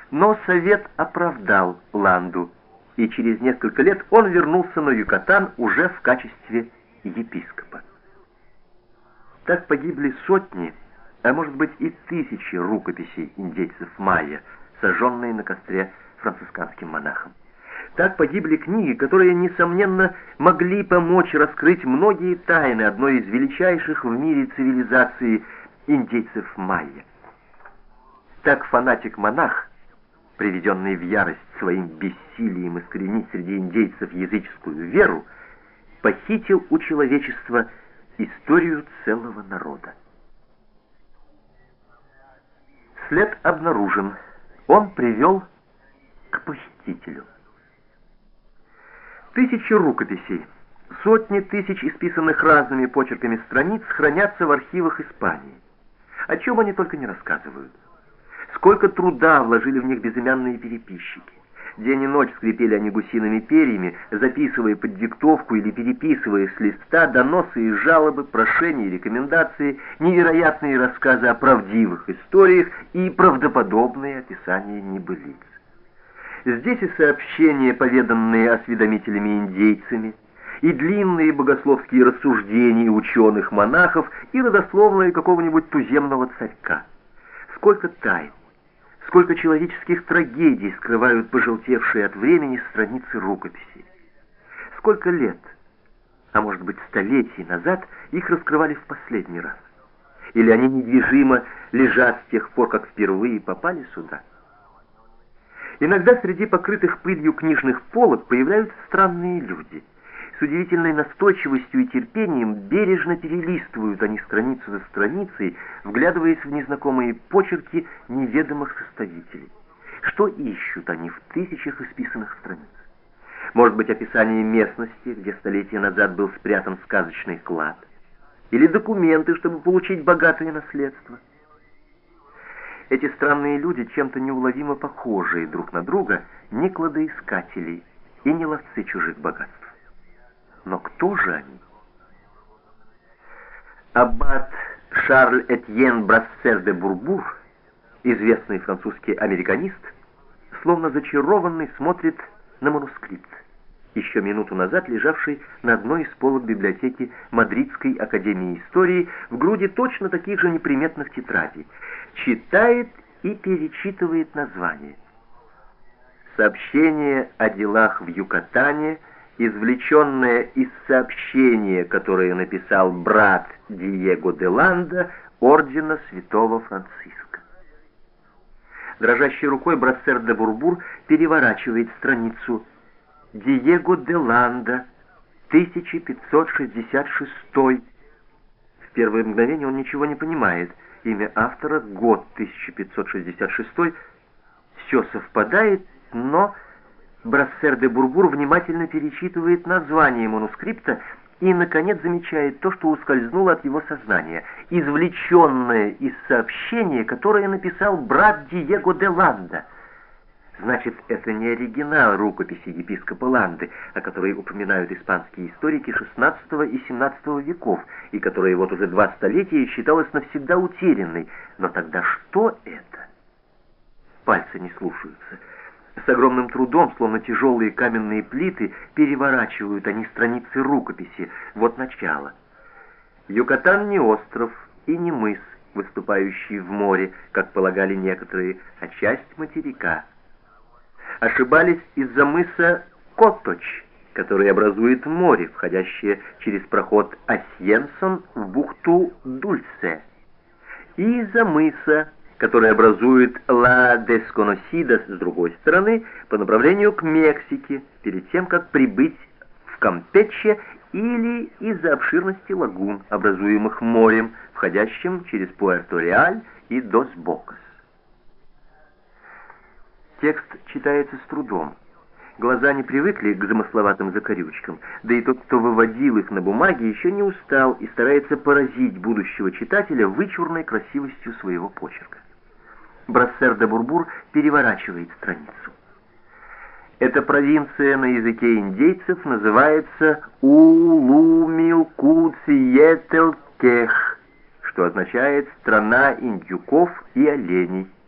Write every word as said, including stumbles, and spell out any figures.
Но совет оправдал Ланду, и через несколько лет он вернулся на Юкатан уже в качестве епископа. Так погибли сотни, а может быть и тысячи рукописей индейцев майя, сожженные на костре францисканским монахом. Так погибли книги, которые, несомненно, могли помочь раскрыть многие тайны одной из величайших в мире цивилизаций индейцев майя. Так фанатик-монах, приведенный в ярость своим бессилием искоренить среди индейцев языческую веру, похитил у человечества историю целого народа. След обнаружен. Он привел к похитителю. Тысячи рукописей, сотни тысяч исписанных разными почерками страниц хранятся в архивах Испании. О чем они только не рассказывают. Сколько труда вложили в них безымянные переписчики. День и ночь скрипели они гусиными перьями, записывая под диктовку или переписывая с листа доносы и жалобы, прошения и рекомендации, невероятные рассказы о правдивых историях и правдоподобные описания небылиц. Здесь и сообщения, поведанные осведомителями-индейцами, и длинные богословские рассуждения ученых-монахов, и родословные какого-нибудь туземного царька. Сколько тайн, сколько человеческих трагедий скрывают пожелтевшие от времени страницы рукописей. Сколько лет, а может быть столетий назад, их раскрывали в последний раз. Или они недвижимо лежат с тех пор, как впервые попали сюда. Иногда среди покрытых пылью книжных полок появляются странные люди. С удивительной настойчивостью и терпением бережно перелистывают они страницу за страницей, вглядываясь в незнакомые почерки неведомых составителей. Что ищут они в тысячах исписанных страниц? Может быть, описание местности, где столетия назад был спрятан сказочный клад? Или документы, чтобы получить богатое наследство? Эти странные люди, чем-то неуловимо похожие друг на друга, не кладоискатели и не ловцы чужих богатств. Но кто же они? Аббат Шарль Этьен Брассер де Бурбур, известный французский американист, словно зачарованный смотрит на манускрипт, еще минуту назад лежавший на одной из полок библиотеки Мадридской академии истории в груди точно таких же неприметных тетрадей. Читает и перечитывает название. Сообщение о делах в Юкатане, извлеченное из сообщения, которое написал брат Диего де Ланда ордена святого Франциска. Дрожащей рукой Брассер де Бурбур переворачивает страницу. Диего де Ланда, тысяча пятьсот шестьдесят шестой. В первое мгновение он ничего не понимает. Имя автора, год тысяча пятьсот шестьдесят шестой. Все совпадает, но Брассер де Бурбур внимательно перечитывает название манускрипта и, наконец, замечает то, что ускользнуло от его сознания, извлеченное из сообщения, которое написал брат Диего де Ланда. Значит, это не оригинал рукописи епископа Ланды, о которой упоминают испанские историки шестнадцатого и семнадцатого веков, и которая вот уже два столетия считалась навсегда утерянной. Но тогда что это? Пальцы не слушаются. С огромным трудом, словно тяжелые каменные плиты, переворачивают они страницы рукописи. Вот начало. Юкатан не остров и не мыс, выступающий в море, как полагали некоторые, а часть материка. Ошибались из-за мыса Коточ, который образует море, входящее через проход Асьенсон в бухту Дульсе, и из-за мыса, который образует Ла Десконосидас с другой стороны, по направлению к Мексике, перед тем, как прибыть в Кампече, или из-за обширности лагун, образуемых морем, входящим через Пуэрто-Реаль и Дос-Бокас. Текст читается с трудом. Глаза не привыкли к замысловатым закорючкам, да и тот, кто выводил их на бумаге, еще не устал и старается поразить будущего читателя вычурной красивостью своего почерка. Брассер де Бурбур переворачивает страницу. Эта провинция на языке индейцев называется Улумилкуциетелкех, что означает «страна индюков и оленей».